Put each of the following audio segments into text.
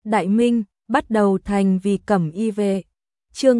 Đại Minh, bắt đầu thành vì Cẩm Y Vệ. Chương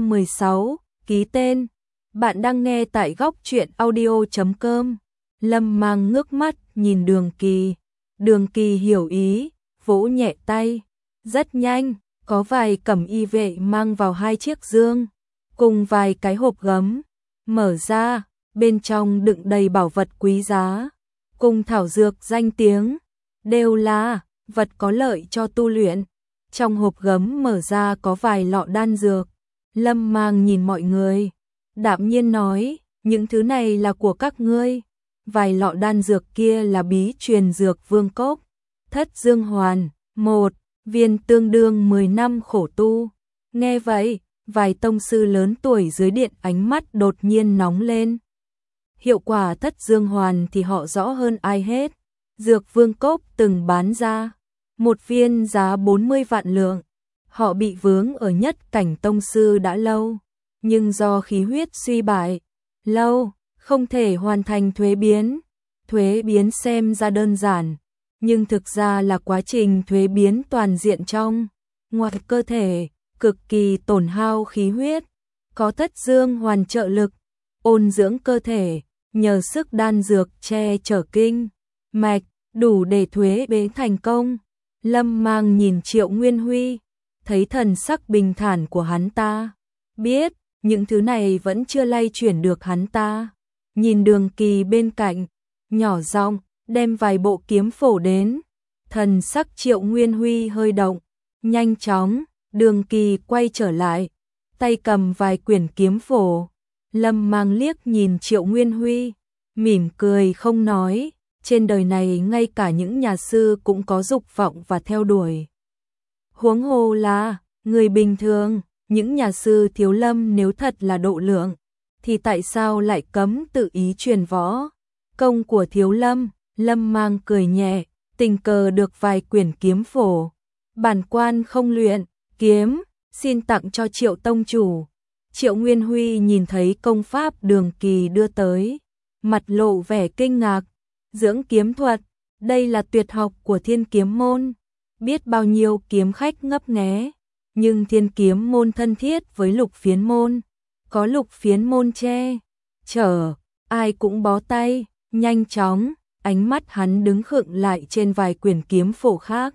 316, ký tên. Bạn đang nghe tại góc truyện audio.com. Lâm Mang ngước mắt nhìn Đường Kỳ. Đường Kỳ hiểu ý, vỗ nhẹ tay. Rất nhanh, có vài Cẩm Y Vệ mang vào 2 chiếc dương, cùng vài cái hộp gấm. Mở ra, bên trong đựng đầy bảo vật quý giá, cùng thảo dược danh tiếng, đều là vật có lợi cho tu luyện. Trong hộp gấm mở ra có vài lọ đan dược. Lâm Mang nhìn mọi người, đạm nhiên nói, những thứ này là của các ngươi. Vài lọ đan dược kia là bí truyền dược vương cốc, thất dương hoàn, 1 viên tương đương 10 năm khổ tu. Nghe vậy, vài tông sư lớn tuổi dưới điện ánh mắt đột nhiên nóng lên. Hiệu quả thất dương hoàn thì họ rõ hơn ai hết. Dược vương cốc từng bán ra 1 viên giá 40 vạn lượng. Họ bị vướng ở nhất cảnh tông sư đã lâu, nhưng do khí huyết suy bại lâu, không thể hoàn thành thuế biến. Thuế biến xem ra đơn giản, nhưng thực ra là quá trình thuế biến toàn diện trong, ngoài cơ thể, cực kỳ tổn hao khí huyết. Có thất dương hoàn trợ lực, ôn dưỡng cơ thể, nhờ sức đan dược che chở kinh mạch, đủ để thuế biến thành công. Lâm Mang nhìn Triệu Nguyên Huy, thấy thần sắc bình thản của hắn ta, biết những thứ này vẫn chưa lay chuyển được hắn ta. Nhìn Đường Kỳ bên cạnh, nhỏ giọng đem vài bộ kiếm phổ đến. Thần sắc Triệu Nguyên Huy hơi động, nhanh chóng, Đường Kỳ quay trở lại, tay cầm vài quyển kiếm phổ. Lâm Mang liếc nhìn Triệu Nguyên Huy, mỉm cười không nói. Trên đời này ngay cả những nhà sư cũng có dục vọng và theo đuổi, huống hồ là người bình thường. Những nhà sư thiếu lâm nếu thật là độ lượng, thì tại sao lại cấm tự ý truyền võ công của thiếu lâm? Lâm Mang cười nhẹ, tình cờ được vài quyển kiếm phổ. Bản quan không luyện kiếm, xin tặng cho Triệu tông chủ. Triệu Nguyên Huy nhìn thấy công pháp Đường Kỳ đưa tới, mặt lộ vẻ kinh ngạc. Dưỡng kiếm thuật, đây là tuyệt học của Thiên Kiếm môn. Biết bao nhiêu kiếm khách ngấp nghé, nhưng Thiên Kiếm môn thân thiết với Lục Phiến môn, có Lục Phiến môn che chở, ai cũng bó tay. Nhanh chóng, ánh mắt hắn đứng khựng lại trên vài quyển kiếm phổ khác.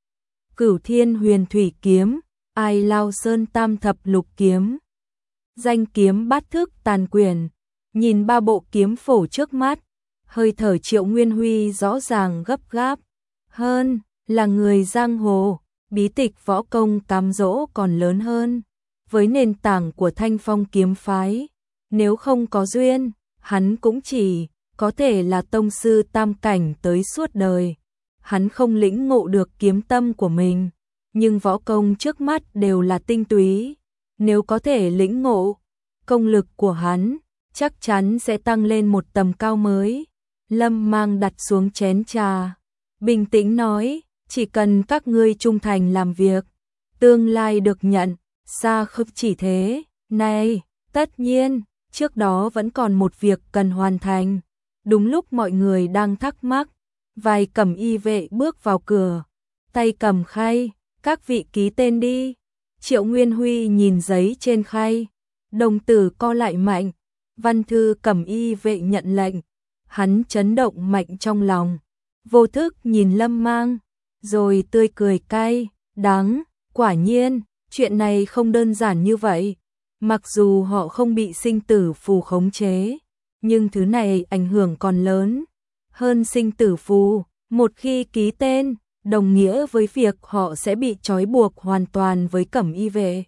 Cửu Thiên Huyền Thủy kiếm, Ai Lao Sơn Tam Thập Lục kiếm, Danh kiếm Bát Thức Tàn quyển. Nhìn 3 bộ kiếm phổ trước mắt, hơi thở Triệu Nguyên Huy rõ ràng gấp gáp hơn. Là người giang hồ, bí tịch võ công cám dỗ còn lớn hơn với nền tảng của Thanh Phong kiếm phái. Nếu không có duyên, hắn cũng chỉ có thể là tông sư tam cảnh tới suốt đời. Hắn không lĩnh ngộ được kiếm tâm của mình, nhưng võ công trước mắt đều là tinh túy. Nếu có thể lĩnh ngộ, công lực của hắn chắc chắn sẽ tăng lên một tầm cao mới. Lâm Mang đặt xuống chén trà, bình tĩnh nói, chỉ cần các ngươi trung thành làm việc, tương lai được nhận. Xa không chỉ thế, này, tất nhiên, trước đó vẫn còn một việc cần hoàn thành. Đúng lúc mọi người đang thắc mắc, vài Cẩm Y Vệ bước vào cửa, tay cầm khay, các vị ký tên đi. Triệu Nguyên Huy nhìn giấy trên khay, đồng tử co lại mạnh. Văn thư Cẩm Y Vệ nhận lệnh, hắn chấn động mạnh trong lòng, vô thức nhìn Lâm Mang, rồi tươi cười cay đắng. Quả nhiên, chuyện này không đơn giản như vậy. Mặc dù họ không bị sinh tử phù khống chế, nhưng thứ này ảnh hưởng còn lớn hơn sinh tử phù. Một khi ký tên, đồng nghĩa với việc họ sẽ bị trói buộc hoàn toàn với Cẩm Y Vệ.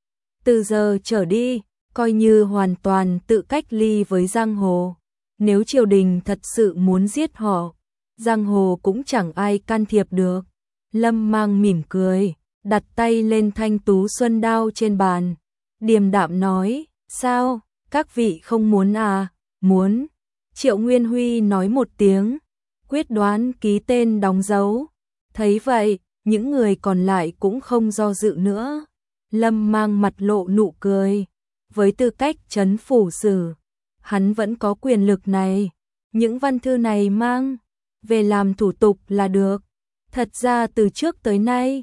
Từ giờ trở đi, coi như hoàn toàn tự cách ly với giang hồ. Nếu triều đình thật sự muốn giết họ, giang hồ cũng chẳng ai can thiệp được. Lâm Mang mỉm cười, đặt tay lên thanh tú xuân đao trên bàn, điềm đạm nói, sao, các vị không muốn à? Muốn. Triệu Nguyên Huy nói một tiếng, quyết đoán ký tên đóng dấu. Thấy vậy, những người còn lại cũng không do dự nữa. Lâm Mang mặt lộ nụ cười, với tư cách trấn phủ sử, hắn vẫn có quyền lực này. Những văn thư này mang về làm thủ tục là được. Thật ra từ trước tới nay,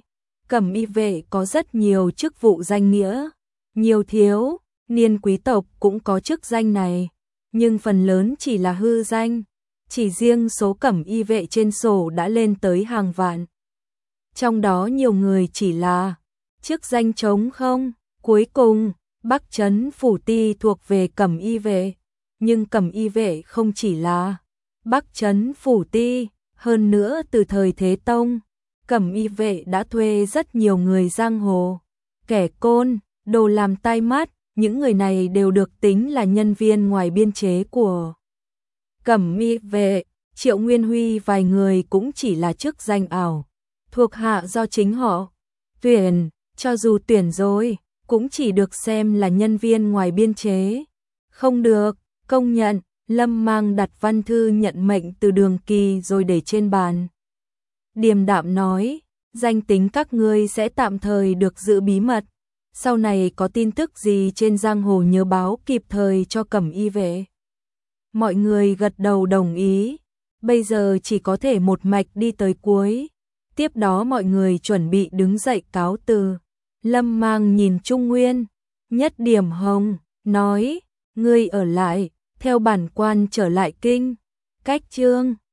Cẩm y vệ có rất nhiều chức vụ danh nghĩa, nhiều thiếu niên quý tộc cũng có chức danh này, nhưng phần lớn chỉ là hư danh, chỉ riêng số cẩm y vệ trên sổ đã lên tới hàng vạn. Trong đó nhiều người chỉ là chức danh trống không. Cuối cùng, Bắc Trấn Phủ Ti thuộc về cẩm y vệ, nhưng cẩm y vệ không chỉ là Bắc Trấn Phủ Ti, hơn nữa từ thời Thế Tông, cẩm y vệ đã thuê rất nhiều người giang hồ, kẻ côn, đồ làm tai mắt, những người này đều được tính là nhân viên ngoài biên chế của cẩm y vệ. Triệu Nguyên Huy vài người cũng chỉ là chức danh ảo, thuộc hạ do chính họ tuyển, cho dù tuyển rồi, cũng chỉ được xem là nhân viên ngoài biên chế. Không được công nhận. Lâm Mang đặt văn thư nhận mệnh từ Đường Kỳ rồi để trên bàn. Điềm đạm nói, danh tính các ngươi sẽ tạm thời được giữ bí mật, sau này có tin tức gì trên giang hồ nhớ báo kịp thời cho cẩm y vệ. Mọi người gật đầu đồng ý, bây giờ chỉ có thể một mạch đi tới cuối. Tiếp đó mọi người chuẩn bị đứng dậy cáo từ. Lâm Mang nhìn Trung Nguyên, Nhất Điểm Hồng, nói, ngươi ở lại, theo bản quan trở lại kinh. Cách chương